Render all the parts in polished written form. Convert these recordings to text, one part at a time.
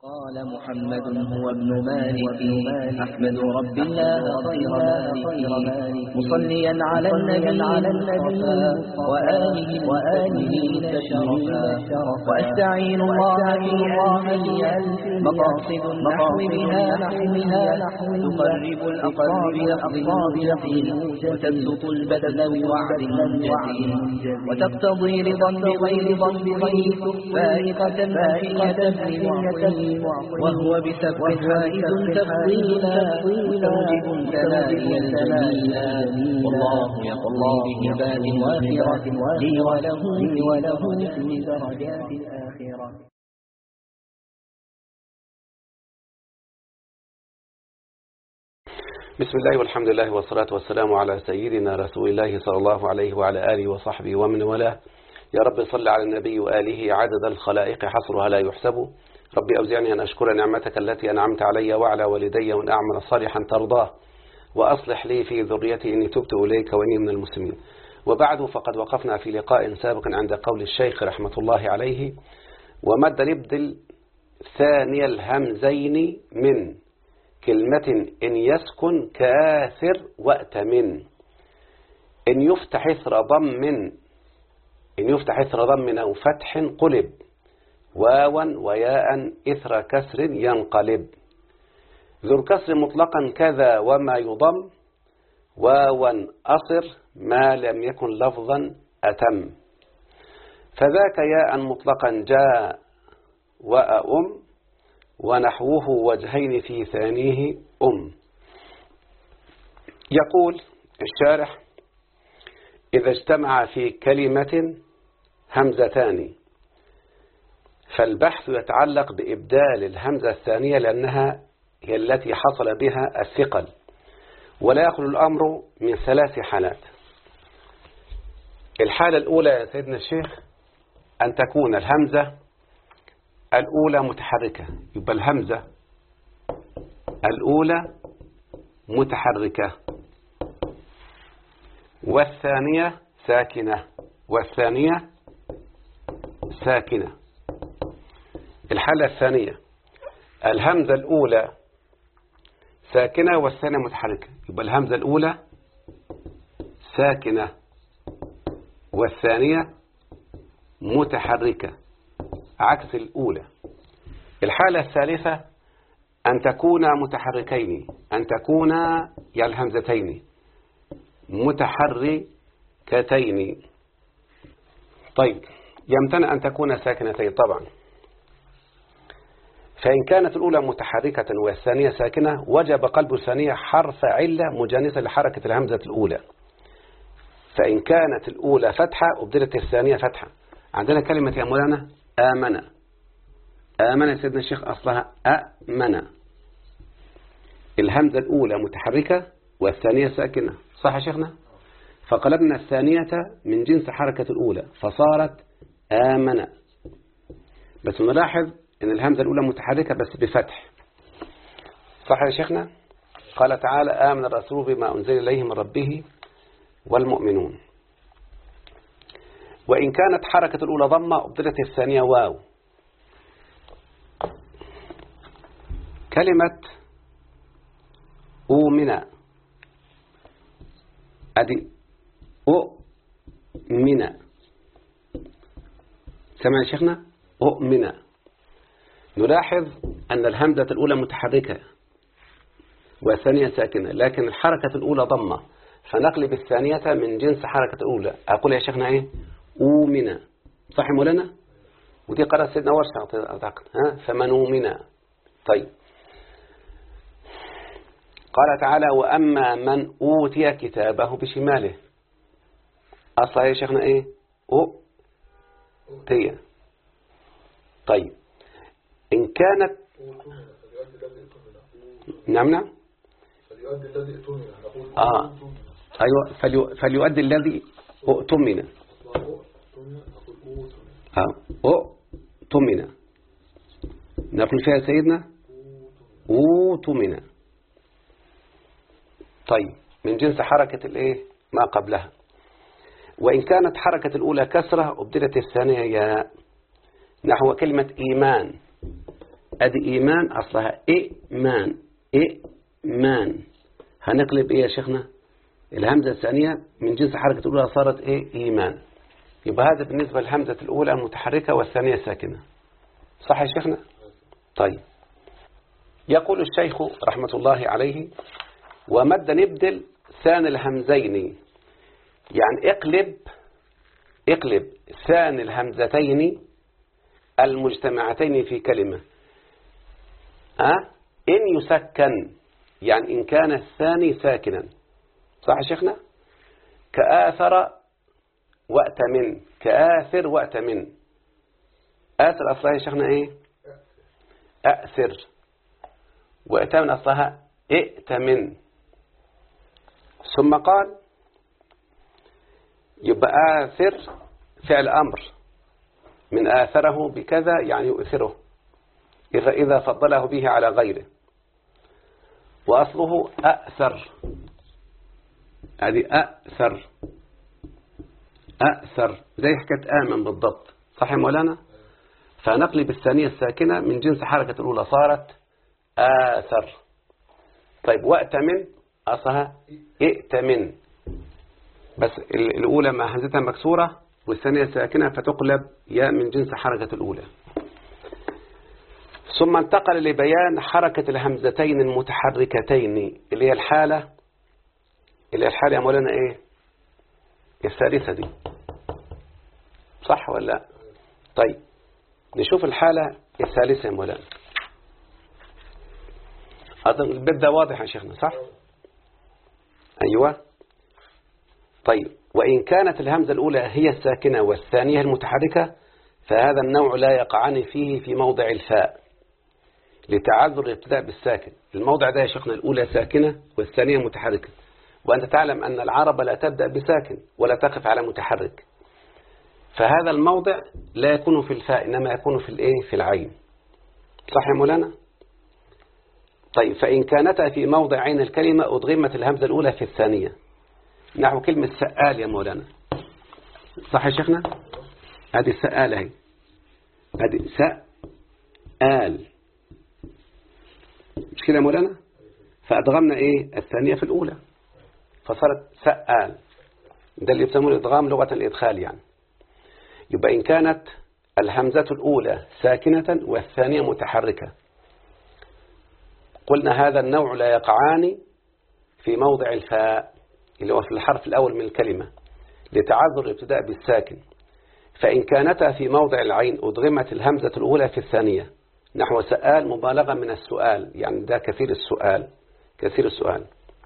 قال محمد هو ابن مالك أحمد رب الله خير مالك مصليا على النبي وآله تشرفا وأستعين الله في ألف مقاصد النحو بها تقرب الأقرب بلفظ موجز وتبسط البذل بوعد منجز وتقتضي رضا بغير فائقة وهو بسبب حائز تفضيلا توجب الثنائي الجميلا والله يقضي بهبات وافرة لي وله في درجات الآخرة. بسم الله والحمد لله والصلاة والسلام على سيدنا رسول الله صلى الله عليه وعلى آله وصحبه ومن والاه. يا رب صل على النبي وآله عدد الخلائق حصرها لا يحسب. ربي أوزعني أن أشكر نعمتك التي أنعمت علي وعلى والدي وأن أعمل صالحا ترضاه وأصلح لي في ذريتي إني تبت إليك وإني من المسلمين. وبعد فقد وقفنا في لقاء سابق عند قول الشيخ رحمة الله عليه: ومد نبدل ثاني الهمزين من كلمة إن يسكن كاثر وأتمن إن يفتح إثر ضم أو فتح قلب واوا وياء إثر كسر ينقلب ذو الكسر مطلقا كذا وما يضم واوا أصر ما لم يكن لفظا أتم فذاك ياء مطلقا جاء وأم ونحوه وجهين في ثانيه يقول الشارح: إذا اجتمع في كلمة همزتان فالبحث يتعلق بإبدال الهمزة الثانية لأنها هي التي حصل بها الثقل، ولا يخلو الأمر من ثلاث حالات. الحالة الأولى يا سيدنا الشيخ أن تكون الهمزة الأولى متحركة، يبقى الهمزة الأولى متحركة والثانية ساكنة. الحالة الثانية الهمزة الأولى ساكنة والثانية متحركة، يبقى الهمزة الأولى ساكنة والثانية متحركة عكس الأولى. الحالة الثالثة أن تكون متحركين، أن تكون الهمزتين متحركتين. طيب، يمتنع أن تكون ساكنتين طبعا، فإن كانت الأولى متحركة والثانية ساكنة وجب قلب الثانية حرف علة مجانسة لحركة الهمزة الأولى. فإن كانت الأولى فتحة أبدلت الثانية فتحة. عندنا كلمة يا مولانا آمن سيدنا الشيخ أصلها أأمن، الهمزة الأولى متحركة والثانية ساكنة، صح يا شيخنا؟ فقلبنا الثانية من جنس حركة الأولى فصارت آمن، بس نلاحظ إن الهمزة الأولى متحركة بس بفتح، صح يا شيخنا؟ قال تعالى: آمن الرسول بما أنزل إليه من ربه والمؤمنون. وإن كانت حركة الأولى ضمة أبدلت الثانية واو. كلمة أؤمن، أدي أؤمن، سمع يا شيخنا؟ أؤمن. نلاحظ أن الهمزة الأولى متحركة والثانية ساكنة، لكن الحركة الأولى ضمة، فنقلب الثانية من جنس حركة الأولى. أقول يا شيخنا إيه؟ أؤمن، صح مولانا؟ ودي قرأت سيدنا ورش أعتقد، فمن أؤمن. طيب، قال تعالى: وأما من أوتي كتابه بشماله، أصلا يا شيخنا إيه؟ أوتي. طيب، إن كانت نعم أيوة فليؤدي الذي أؤتمن أؤتمن، نقول فيها سيدنا أؤتمن. طيب، من جنس حركة الإيه ما قبلها. وإن كانت حركة الأولى كسرة أبدلت الثانية ياء، نحو كلمة إيمان. أدي إيمان أصلها إيمان. إيمان هنقلب إيه يا شيخنا؟ الهمزة الثانية من جنس حركة الأولى صارت إيه؟ إيمان. يبقى هذا بالنسبة للهمزة الأولى متحركة والثانية ساكنة. صح يا شيخنا؟ طيب، يقول الشيخ رحمة الله عليه: ومد نبدل ثاني الهمزين، يعني اقلب ثاني الهمزتين المجتمعتين في كلمة. إن يسكن، يعني إن كان الثاني ساكنا. صح يا شيخنا؟ كآثر وأتمن، كآثر وأتمن. آثر أصلها يا شيخنا إيه؟ أأثر. وأتمن أصلها ائتمن. ثم قال: يبقى آثر فعل أمر من آثره بكذا، يعني يؤثره إذا فضله به على غيره. وأصله أأثر، هذه أأثر زي حكاية آمن بالضبط. صح يا مولانا؟ فنقلب الثانية الساكنة من جنس حركة الأولى صارت آثر. طيب، وأتمن أصلها ائتمن، بس الأولى مع همزتها مكسورة والثانية ساكنة فتقلب ياء من جنس حركة الأولى. ثم انتقل لبيان حركة الهمزتين المتحركتين اللي هي الحالة يا مولانا إيه؟ الثالثة دي. صح ولا لا؟ طيب، نشوف الحالة الثالثة يا مولانا. أظن البيت ده واضح يا شيخنا، صح؟ أيوة. طيب، وإن كانت الهمزة الأولى هي الساكنة والثانية المتحركة فهذا النوع لا يقعان فيه في موضع الفاء لتعذر الابتداء بالساكن. الموضع ده يا شيخنا الأولى ساكنة والثانية متحركة، وأنت تعلم أن العرب لا تبدأ بساكن ولا تقف على متحرك، فهذا الموضع لا يكون في الفاء إنما يكون في الإيه؟ في العين. صح يا مولانا؟ طيب، فإن كانتا في موضع عين الكلمة أدغمت الهمزة الأولى في الثانية، نحو كلمة سآل يا مولانا. صح يا شيخنا؟ هذه السآل هي، هذه سآل، مش كده يا مولانا؟ فأدغمنا إيه؟ الثانية في الأولى فصارت سآل. ده اللي يسمونه الإدغام لغة الإدخال يعني. يبقى إن كانت الهمزة الأولى ساكنة والثانية متحركة قلنا هذا النوع لا يقعان في موضع الفاء اللي هو في الحرف الأول من الكلمة لتعذر الابتداء بالساكن. فإن كانتا في موضع العين أدغمت الهمزة الأولى في الثانية، نحو سآل مبالغة من السؤال، يعني ده كثير السؤال.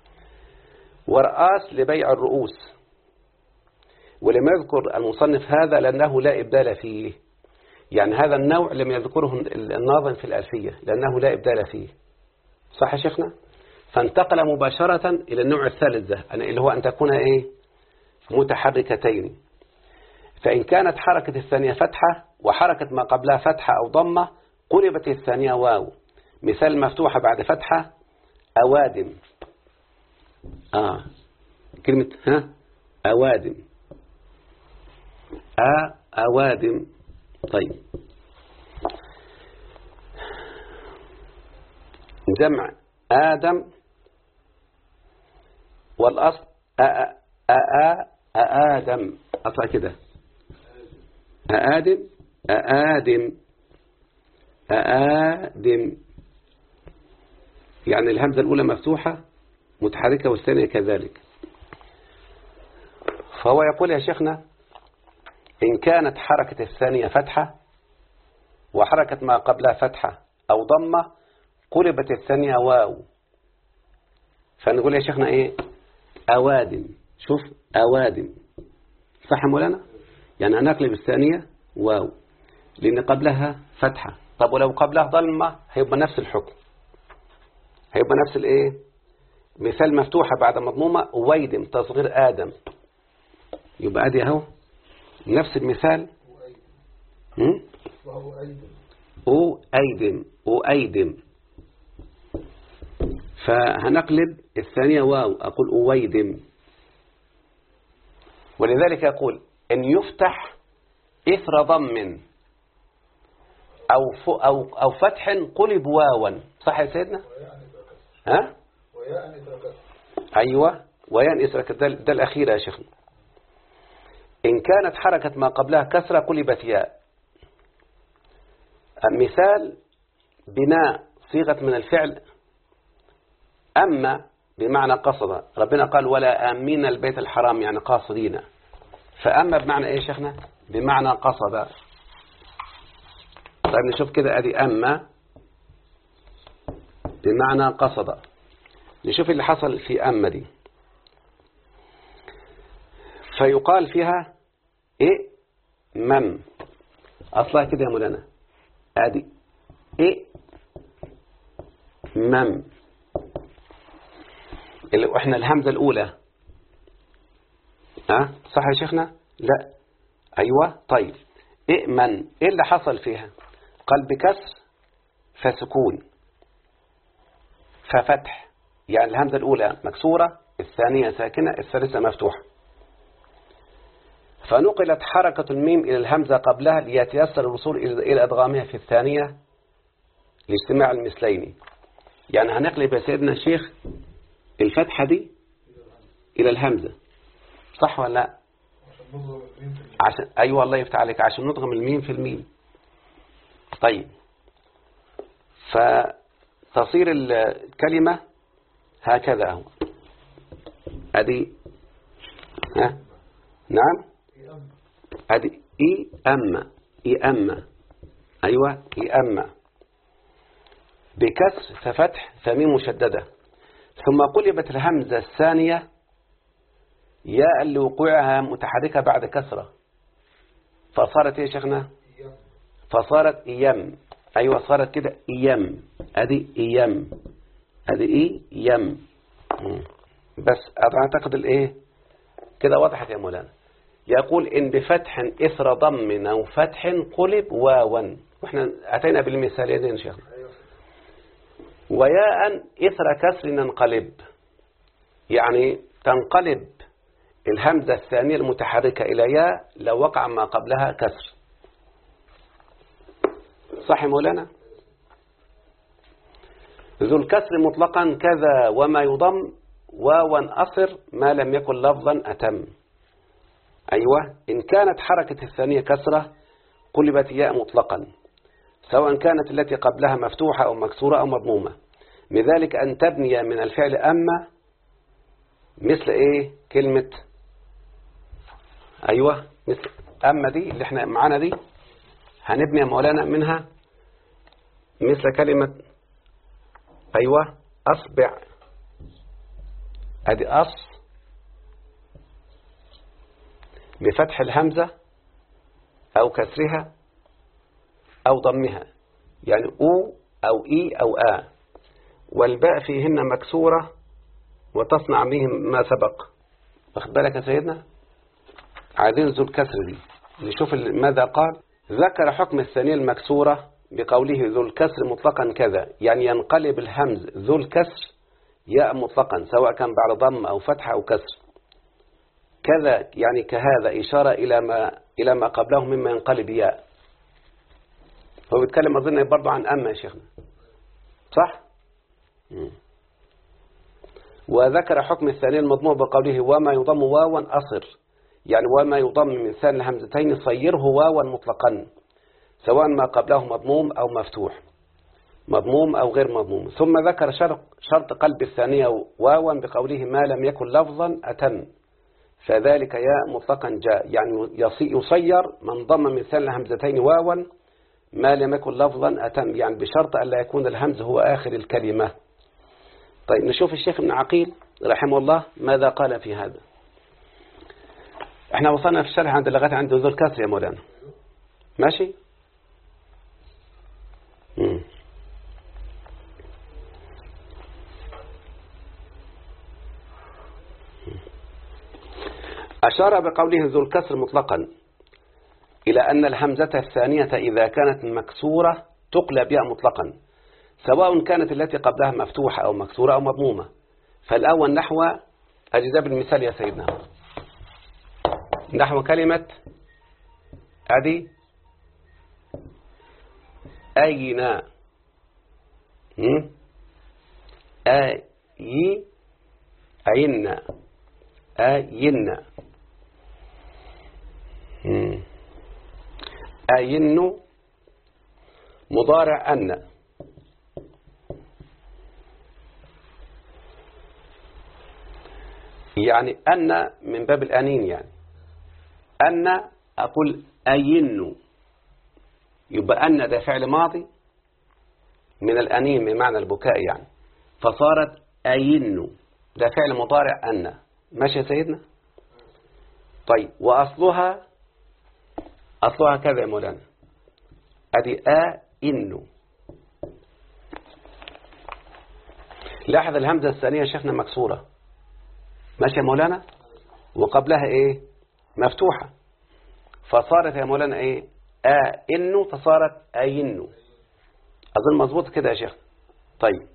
ورأس لبيع الرؤوس، ولم يذكر المصنف هذا لأنه لا إبدال فيه، يعني هذا النوع لم يذكره الناظم في الألفية لأنه لا إبدال فيه. صح يا شيخنا؟ فانتقل مباشرة إلى النوع الثالث ده اللي هو أن تكون إيه؟ متحركتين. فإن كانت حركة الثانية فتحة وحركة ما قبلها فتحة أو ضمة قلبت الثانية واو. مثال مفتوحة بعد فتحة أوادم. كلمة أوادم، أوادم. طيب، جمع آدم والأصل آدم، أطلع كده آدم، يعني الهمزة الأولى مفتوحة متحركة والثانية كذلك. فهو يقول يا شيخنا إن كانت حركة الثانية فتحة وحركة ما قبلها فتحة أو ضمة قلبت الثانية واو، فنقول يا شيخنا إيه؟ أوادم. شوف أوادم، صح يا مولانا؟ يعني هنقلب الثانية واو لأن قبلها فتحة. طب ولو قبلها ضمة هيبقى نفس الحكم، هيبقى نفس الإيه؟ مثال مفتوحة بعد مضمومة أويدم تصغير آدم، يبقى أدي أهو نفس المثال. أويدم، فهنقلب الثانية واو أقول أويدم. ولذلك يقول إن يفتح إثر ضم أو فتح قلب واوا. صح يا سيدنا؟ ها؟ أيوة، وياء إثر كسر. ده الأخير يا شيخنا. إن كانت حركة ما قبلها كسرة قلبت ياء. مثال بناء صيغة من الفعل أما بمعنى قصد. ربنا قال ولا آمين البيت الحرام، يعني قاصدين. فأما بمعنى إيه يا شيخنا؟ بمعنى قصد. طيب نشوف كده، أدي أما بمعنى قصد. نشوف اللي حصل في أما دي. فيقال فيها إيه مم. أصلها كده يا مولانا، أدي إيه مم. إحنا الهمزة الأولى صح يا شيخنا؟ لا. أيوة. طيب إئمن، إيه اللي حصل فيها؟ قال بكسر فسكون ففتح، يعني الهمزة الأولى مكسورة، الثانية ساكنة، الثالثة مفتوحة. فنقلت حركة الميم إلى الهمزة قبلها ليتيسر الوصول إلى أدغامها في الثانية لاجتماع المثلين. يعني هنقلب يا سيدنا الشيخ الفتحة دي إلى الهمزة، صح ولا لا؟ عشان أيوة الله يفتح عليك، عشان نضغم الميم في الميم. طيب فتصير الكلمة هكذا اهو. ادي نعم، ادي اي اما، اي اما. ايوه اي اما بكسر ففتح فميم مشددة. ثم قلبت الهمزة الثانية ياء لوقوعها متحركة بعد كسرة، فصارت ايه يا شيخنا؟ فصارت ايام. ايوه صارت كده ايام. ادي ايام، ادي ايه يم. بس اعتقد الايه كده وضحت يا مولانا. يقول ان بفتح اثر ضم او فتح قلب واوا، واحنا اتينا بالمثالين يا شيخنا. وياء اثر كسر ننقلب، يعني تنقلب الهمزة الثانية المتحركة إلى ياء لو وقع ما قبلها كسر. صح يا مولانا؟ ذو الكسر مطلقا كذا وما يضم واوا أصر ما لم يكن لفظا أتم. أيوة. إن كانت حركة الثانية كسرة قلبت ياء مطلقا، سواء كانت التي قبلها مفتوحة أو مكسورة أو مضمومة. من ذلك أن تبني من الفعل أما، مثل إيه كلمة أيوة، مثل أما دي اللي احنا معانا دي، هنبني يا مولانا منها مثل كلمة أيوة أصبع. أدي أص بفتح الهمزة أو كسرها أو ضمها، يعني أو إي أو آ، والباء فيهن مكسورة وتصنع بهم ما سبق. واخد بالك يا سيدنا؟ عايزين ذو الكسر دي نشوف ماذا قال. ذكر حكم الثانية المكسورة بقوله ذو الكسر مطلقا كذا، يعني ينقلب الهمز ذو الكسر ياء مطلقا سواء كان بعد ضم أو فتح أو كسر. كذا يعني كهذا، إشارة إلى ما قبله مما ينقلب ياء. هو بيتكلم أظن برضو عن أما يا شيخنا، صح؟ وذكر حكم الثانية المضموم بقوله وما يضم واوا أصر، يعني وما يضم من ثاني الهمزتين صيره واوا مطلقا سواء ما قبله مضموم أو مفتوح، مضموم أو غير مضموم. ثم ذكر شرط قلب الثانية واوا بقوله ما لم يكن لفظا أتم، فذلك ياء مطلقا جاء، يعني يصير من ضم من ثاني الهمزتين واوا ما لم يكن لفظا أتم، يعني بشرط أن لا يكون الهمز هو آخر الكلمة. طيب نشوف الشيخ ابن عقيل رحمه الله ماذا قال في هذا. احنا وصلنا في الشرح عند اللغات عند ذو الكسر يا مولانا، ماشي؟ أشار بقوله ذو الكسر مطلقا إلى أن الهمزة الثانية إذا كانت مكسورة تقلب ياء مطلقا سواء كانت التي قبلها مفتوحة أو مكسورة أو مضمومة. فالأول نحو أجزاء بالمثال يا سيدنا، نحو كلمة أدي أين أين أين أين مضارع أن، يعني أن من باب الأنين، يعني أن أقول أين، يبقى أن ده فعل ماضي من الأنين بمعنى البكاء يعني، فصارت أين ده فعل مضارع أن. ماشي يا سيدنا؟ طيب وأصلها كذا يا مولانا، أدي إنه. لاحظ الهمزة الثانية شيخنا مكسورة، ماشي يا مولانا، وقبلها إيه؟ مفتوحة، فصارت يا مولانا إيه؟ إنه، فصارت أينه. أظن مظبوط كده يا شيخ. طيب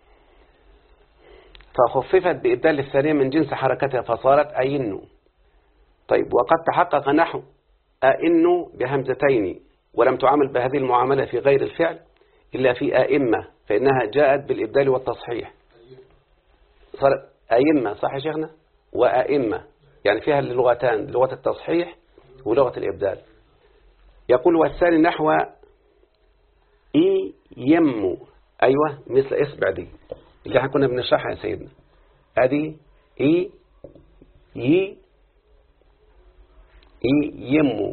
فخففت بإبدال الثانية من جنس حركتها فصارت أينه. طيب وقد تحقق نحو أئن بهمزتين ولم تعامل بهذه المعاملة في غير الفعل إلا في أئمة، فإنها جاءت بالإبدال والتصحيح. صارت أئمة، صح يا شيخنا؟ وأئمة يعني فيها اللغتان، لغة التصحيح ولغة الإبدال. يقول والثاني نحو يم، أيوة مثل إصبع دي اللي احنا كنا بنشرحها يا سيدنا، أدي يم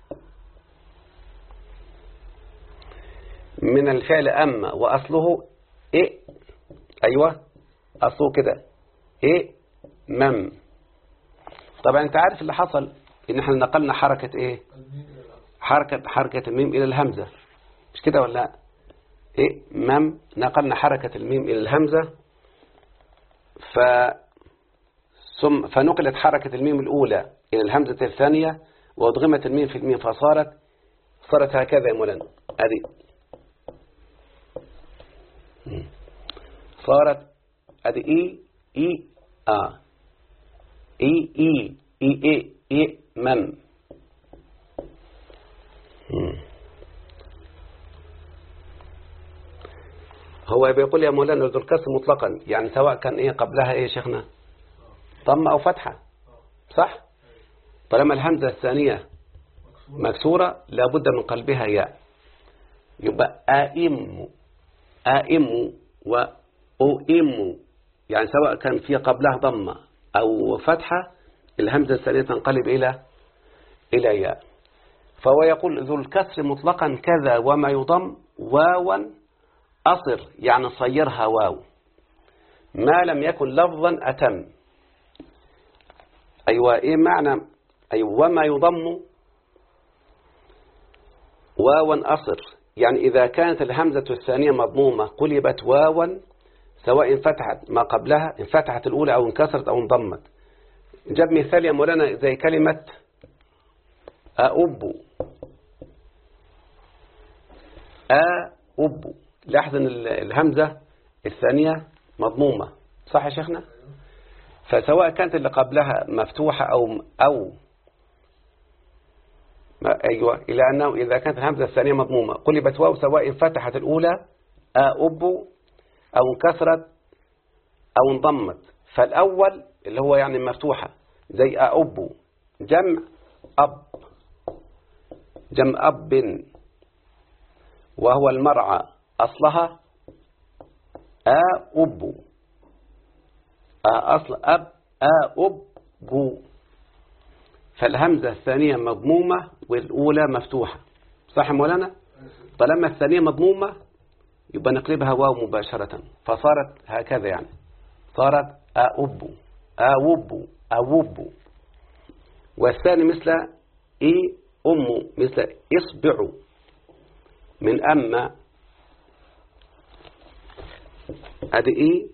من الفعل أما، وأصله أيوة أصله كده مم. طبعا أنت عارف اللي حصل إن احنا نقلنا حركة حركة الميم إلى الهمزة، مش كده ولا لا؟ مم، نقلنا حركة الميم إلى الهمزة، فنقلت حركة الميم الأولى إلى الهمزة الثانية وأضغمت الميم في الميم، فصارت هكذا يا مولانا، صارت أدي مم. هو بيقول يا مولانا ذو الكسر مطلقا، يعني سواء كان قبلها يا شيخنا ضم أو فتحة، صح؟ طالما الهمزة الثانية مكسورة لابد من قلبها ياء، يبقى آئم وأؤم، يعني سواء كان في قبلها ضمة أو فتحة الهمزة الثانية تنقلب إلى ياء. فهو يقول ذو الكسر مطلقا كذا وما يضم واوا أصر، يعني صيرها واو ما لم يكن لفظا أتم. أيوة معنى وما يضم واوا أصر، يعني إذا كانت الهمزة الثانية مضمومة قلبت واوا سواء فتحت ما قبلها، إن فتحت الأولى أو انكسرت أو انضمت. جاب مثال يا مولانا زي كلمة أؤب، لاحظ أن الهمزة الثانية مضمومة، صح يا شيخنا؟ فسواء كانت اللي قبلها مفتوحة أو أيوة، إلى أنه إذا كانت الهمزة الثانية مضمومة قلبت واو سواء فتحت الأولى أؤب أو انكسرت أو انضمت. فالأول اللي هو يعني مفتوحة زي أؤب جمع أب وهو المرعى أصلها أؤب، أصل أؤب، فالهمزة الثانية مضمومة والأولى مفتوحة، صح مولانا؟ طالما الثانية مضمومة يبقى نقلبها واو مباشرة، فصارت هكذا، يعني صارت أوب. والثاني مثل مثل إصبع من أما، أدي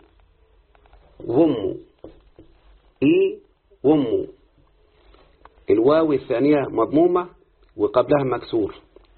وم الواو الثانية مضمومة وقبلها مكسور،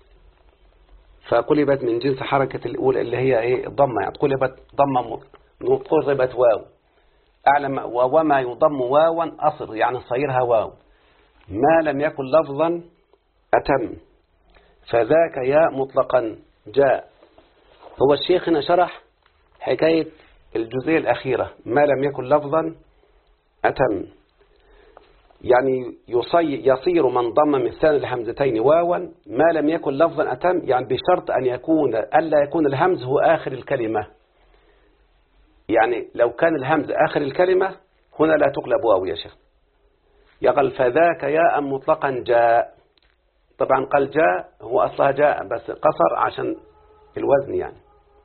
فقلبت من جنس حركة الأولى اللي هي الضمة، يعني قلبت ضمة قلبت واو أعلم، وما يضم واوا أصر، يعني صيرها واو ما لم يكن لفظا أتم، فذاك ياء مطلقا جاء. هو الشيخ هنا شرح حكاية الجزئية الأخيرة، ما لم يكن لفظا أتم، يعني يصير من ضم مثال الهمزتين واوا ما لم يكن لفظا أتم، يعني بشرط أن ألا يكون الهمز هو آخر الكلمة. يعني لو كان الهمز آخر الكلمة هنا لا تقلب واو يا شيخ. يقال فذاك ياء مطلقا جاء. طبعا قال جاء هو أصلها جاء بس قصر عشان الوزن يعني.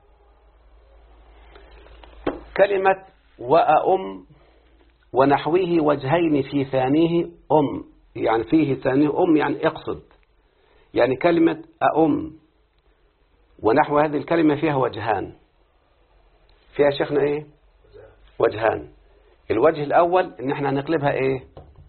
كلمة وأم ونحوه وجهين في ثانيه يعني فيه ثانيه يعني اقصد. يعني كلمة أم ونحو هذه الكلمة فيها وجهان. فيها شيخنا ايه؟ وجهان. الوجه الأول ان احنا نقلبها ايه؟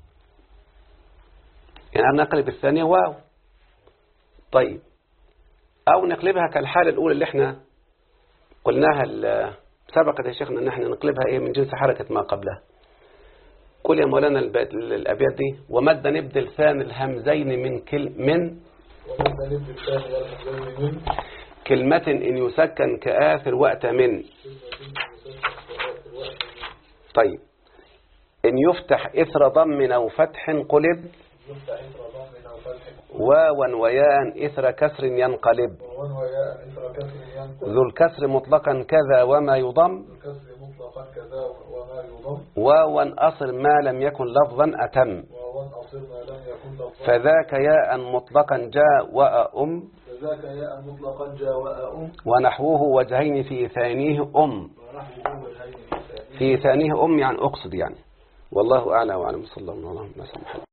يعني نقلب الثانية واو. طيب او نقلبها كالحالة الأولى اللي احنا قلناها سبقت يا شيخنا ان احنا نقلبها ايه من جنس حركة ما قبلها. قل يا مولانا الأبيات دي ومد نبدل ثاني الهمزين من كلمة إن يسكن كآثر وقت من. طيب إن يفتح إثر ضم أو فتح قلب واوا وياء إثر كسر ينقلب ذو الكسر مطلقا كذا وما يضم واوا أصل ما لم يكن لفظا أتم فذاك ياء مطلقا جاء وأم ونحوه وجهين في ثانيه في ثانيه يعني أقصد يعني. والله أعلى وأعلم. صلى الله عليه وسلم.